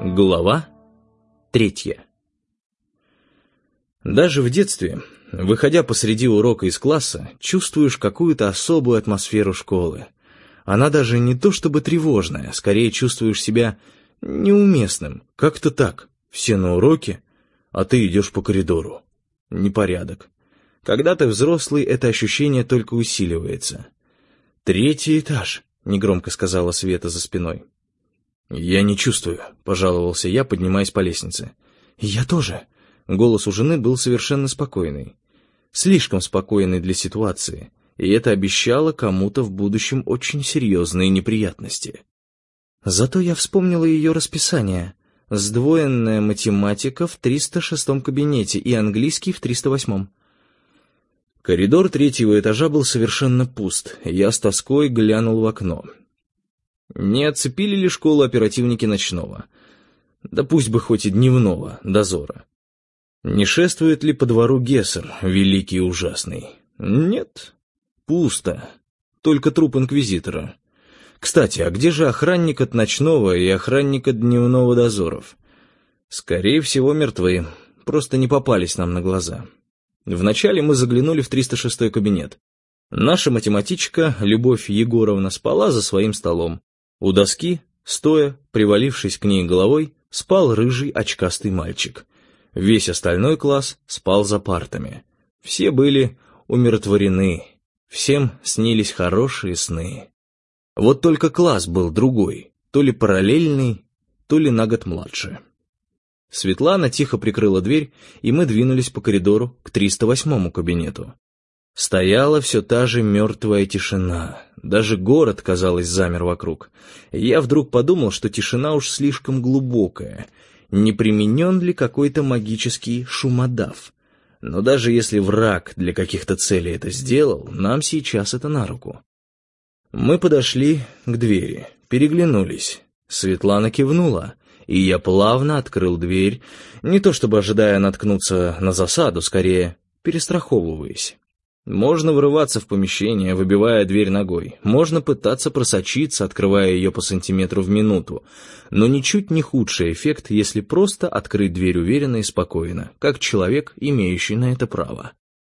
Глава 3. Даже в детстве, выходя посреди урока из класса, чувствуешь какую-то особую атмосферу школы. Она даже не то чтобы тревожная, скорее чувствуешь себя неуместным. Как-то так, все на уроке, а ты идешь по коридору. Непорядок. Когда ты взрослый, это ощущение только усиливается. «Третий этаж», — негромко сказала Света за спиной. «Я не чувствую», — пожаловался я, поднимаясь по лестнице. «Я тоже». Голос у жены был совершенно спокойный. Слишком спокойный для ситуации, и это обещало кому-то в будущем очень серьезные неприятности. Зато я вспомнила ее расписание. Сдвоенная математика в 306-м кабинете и английский в 308-м. Коридор третьего этажа был совершенно пуст, и я с тоской глянул в окно. Не оцепили ли школу оперативники ночного? Да пусть бы хоть и дневного дозора. Не шествует ли по двору Гессер, великий и ужасный? Нет, пусто. Только труп инквизитора. Кстати, а где же охранник от ночного и охранник от дневного дозоров? Скорее всего, мертвы, просто не попались нам на глаза. Вначале мы заглянули в 306-й кабинет. Наша математичка, Любовь Егоровна, спала за своим столом. У доски, стоя, привалившись к ней головой, спал рыжий очкастый мальчик. Весь остальной класс спал за партами. Все были умиротворены, всем снились хорошие сны. Вот только класс был другой, то ли параллельный, то ли на год младше. Светлана тихо прикрыла дверь, и мы двинулись по коридору к 308-му кабинету. Стояла все та же мертвая тишина. Даже город, казалось, замер вокруг. Я вдруг подумал, что тишина уж слишком глубокая. Не применен ли какой-то магический шумодав? Но даже если враг для каких-то целей это сделал, нам сейчас это на руку. Мы подошли к двери, переглянулись. Светлана кивнула, и я плавно открыл дверь, не то чтобы ожидая наткнуться на засаду, скорее перестраховываясь. Можно врываться в помещение, выбивая дверь ногой. Можно пытаться просочиться, открывая ее по сантиметру в минуту. Но ничуть не худший эффект, если просто открыть дверь уверенно и спокойно, как человек, имеющий на это право.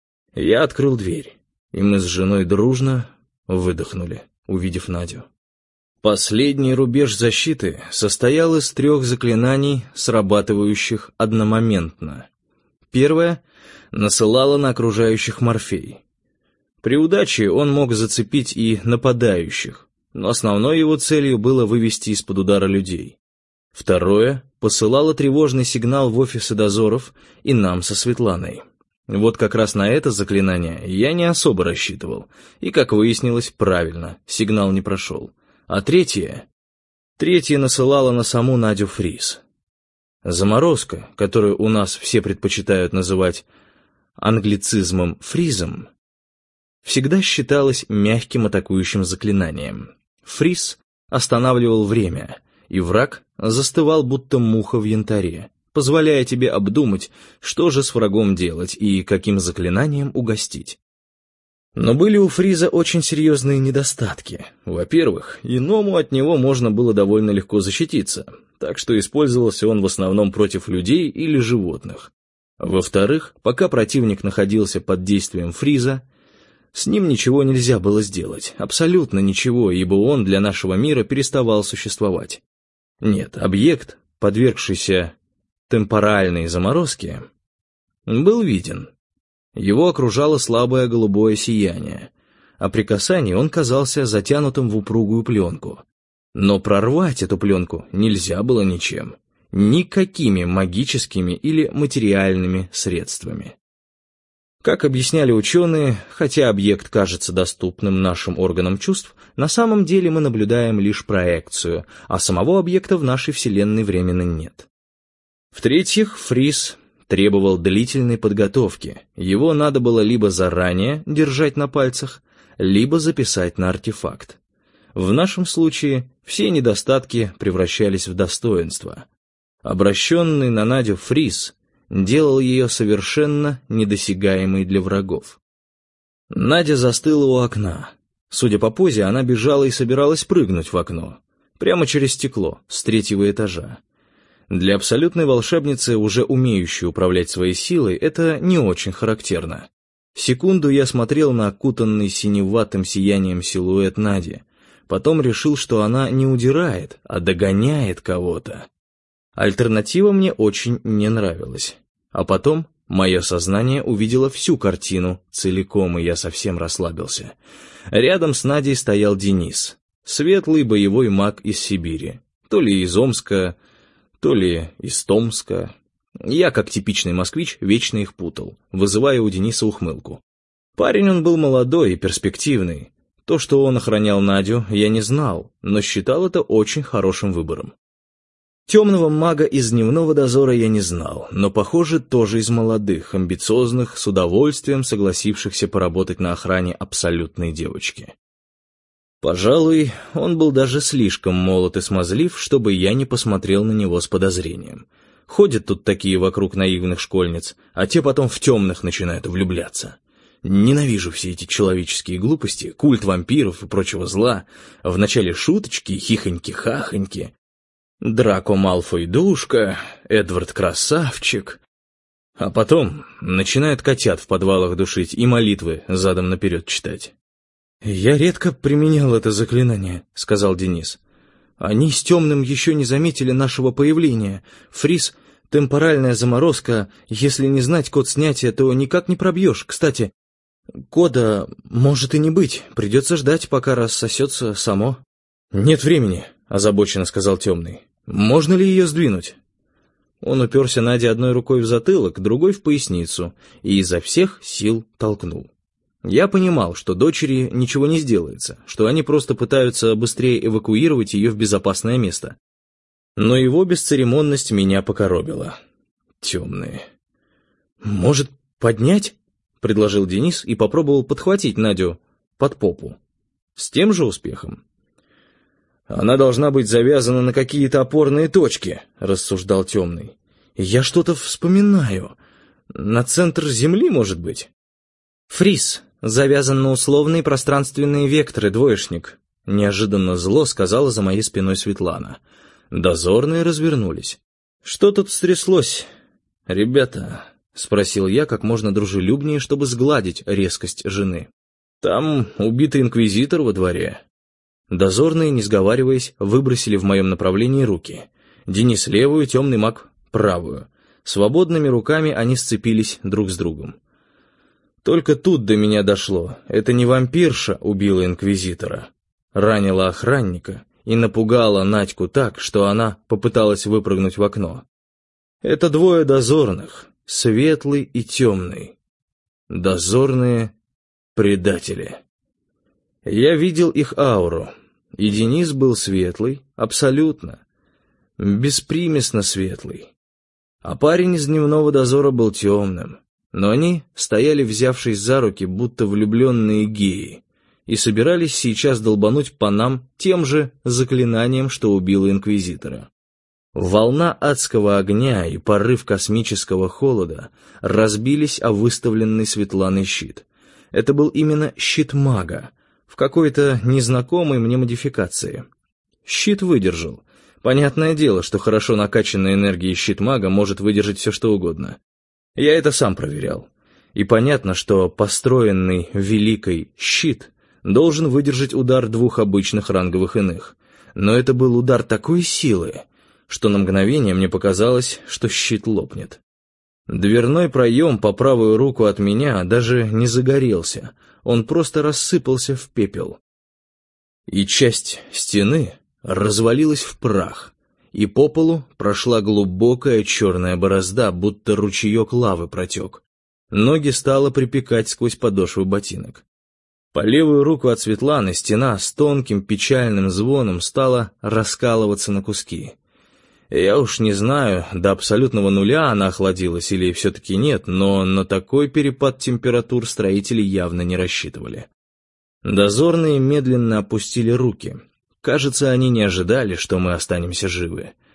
Я открыл дверь, и мы с женой дружно выдохнули, увидев Надю. Последний рубеж защиты состоял из 3 заклинаний, срабатывающих одномоментно. Первое насылало на окружающих морфей. При удаче он мог зацепить и нападающих, но основной его целью было вывести из-под удара людей. Второе посылало тревожный сигнал в офисы дозоров и нам со Светланой. Вот как раз на это заклинание я не особо рассчитывал, и, как выяснилось, правильно, сигнал не прошел. А третье насылало на саму Надю Фриз. Заморозка, которую у нас все предпочитают называть англицизмом «фризом», всегда считалась мягким атакующим заклинанием. Фриз останавливал время, и враг застывал, будто муха в янтаре, позволяя тебе обдумать, что же с врагом делать и каким заклинанием угостить. Но были у Фриза очень серьезные недостатки. Во-первых, иному от него можно было довольно легко защититься, так что использовался он в основном против людей или животных. Во-вторых, пока противник находился под действием Фриза, с ним ничего нельзя было сделать, абсолютно ничего, ибо он для нашего мира переставал существовать. Нет, объект, подвергшийся темпоральной заморозке, был виден. Его окружало слабое голубое сияние, а при касании он казался затянутым в упругую пленку. Но прорвать эту пленку нельзя было ничем, никакими магическими или материальными средствами. Как объясняли ученые, хотя объект кажется доступным нашим органам чувств, на самом деле мы наблюдаем лишь проекцию, а самого объекта в нашей Вселенной временно нет. В-третьих, Фриз требовал длительной подготовки. Его надо было либо заранее держать на пальцах, либо записать на артефакт. В нашем случае все недостатки превращались в достоинства. Обращенный на Надю Фриз делал ее совершенно недосягаемой для врагов. Надя застыла у окна. Судя по позе, она бежала и собиралась прыгнуть в окно, прямо через стекло, с 3-го этажа. Для абсолютной волшебницы, уже умеющей управлять своей силой, это не очень характерно. Секунду я смотрел на окутанный синеватым сиянием силуэт Нади. Потом решил, что она не удирает, а догоняет кого-то. Альтернатива мне очень не нравилась. А потом мое сознание увидело всю картину целиком, и я совсем расслабился. Рядом с Надей стоял Денис, светлый боевой маг из Сибири. То ли из Омска, то ли из Томска. Я, как типичный москвич, вечно их путал, вызывая у Дениса ухмылку. Парень он был молодой и перспективный. То, что он охранял Надю, я не знал, но считал это очень хорошим выбором. Темного мага из дневного дозора я не знал, но, похоже, тоже из молодых, амбициозных, с удовольствием согласившихся поработать на охране абсолютной девочки. Пожалуй, он был даже слишком молод и смазлив, чтобы я не посмотрел на него с подозрением. Ходят тут такие вокруг наивных школьниц, а те потом в темных начинают влюбляться. Ненавижу все эти человеческие глупости, культ вампиров и прочего зла. Вначале шуточки, хихоньки-хахоньки. Драко Малфой душка, Эдвард красавчик. А потом начинают котят в подвалах душить и молитвы задом наперед читать. «Я редко применял это заклинание», — сказал Денис. «Они с темным еще не заметили нашего появления. Фриз, темпоральная заморозка, если не знать код снятия, то никак не пробьешь. Кстати, кода может и не быть, придется ждать, пока рассосется само». «Нет времени», — озабоченно сказал темный. «Можно ли ее сдвинуть?» Он уперся Наде одной рукой в затылок, другой в поясницу, и изо всех сил толкнул. Я понимал, что дочери ничего не сделается, что они просто пытаются быстрее эвакуировать ее в безопасное место. Но его бесцеремонность меня покоробила. Темные. «Может, поднять?» — предложил Денис и попробовал подхватить Надю под попу. С тем же успехом. «Она должна быть завязана на какие-то опорные точки», — рассуждал темный. «Я что-то вспоминаю. На центр Земли, может быть?» «Фриз завязан на условные пространственные векторы, двоечник», — неожиданно зло сказала за моей спиной Светлана. Дозорные развернулись. «Что тут стряслось, ребята?» — спросил я как можно дружелюбнее, чтобы сгладить резкость жены. «Там убитый инквизитор во дворе». Дозорные, не сговариваясь, выбросили в моем направлении руки. Денис левую, темный маг правую. Свободными руками они сцепились друг с другом. Только тут до меня дошло. Это не вампирша убила инквизитора. Ранила охранника и напугала Надьку так, что она попыталась выпрыгнуть в окно. Это двое дозорных, светлый и темный. Дозорные предатели. Я видел их ауру, и Денис был светлый, абсолютно, беспримесно светлый. А парень из дневного дозора был темным. Но они стояли, взявшись за руки, будто влюбленные геи, и собирались сейчас долбануть по нам тем же заклинанием, что убило инквизитора. Волна адского огня и порыв космического холода разбились о выставленный Светланой щит. Это был именно щит мага, в какой-то незнакомой мне модификации. Щит выдержал. Понятное дело, что хорошо накачанная энергией щит мага может выдержать все что угодно. Я это сам проверял. И понятно, что построенный великой щит должен выдержать удар двух обычных ранговых иных. Но это был удар такой силы, что на мгновение мне показалось, что щит лопнет. Дверной проем по правую руку от меня даже не загорелся, он просто рассыпался в пепел. И часть стены развалилась в прах. И по полу прошла глубокая черная борозда, будто ручеек лавы протек. Ноги стало припекать сквозь подошвы ботинок. По левую руку от Светланы стена с тонким печальным звоном стала раскалываться на куски. Я уж не знаю, до абсолютного нуля она охладилась или все-таки нет, но на такой перепад температур строители явно не рассчитывали. Дозорные медленно опустили руки. Кажется, они не ожидали, что мы останемся живы.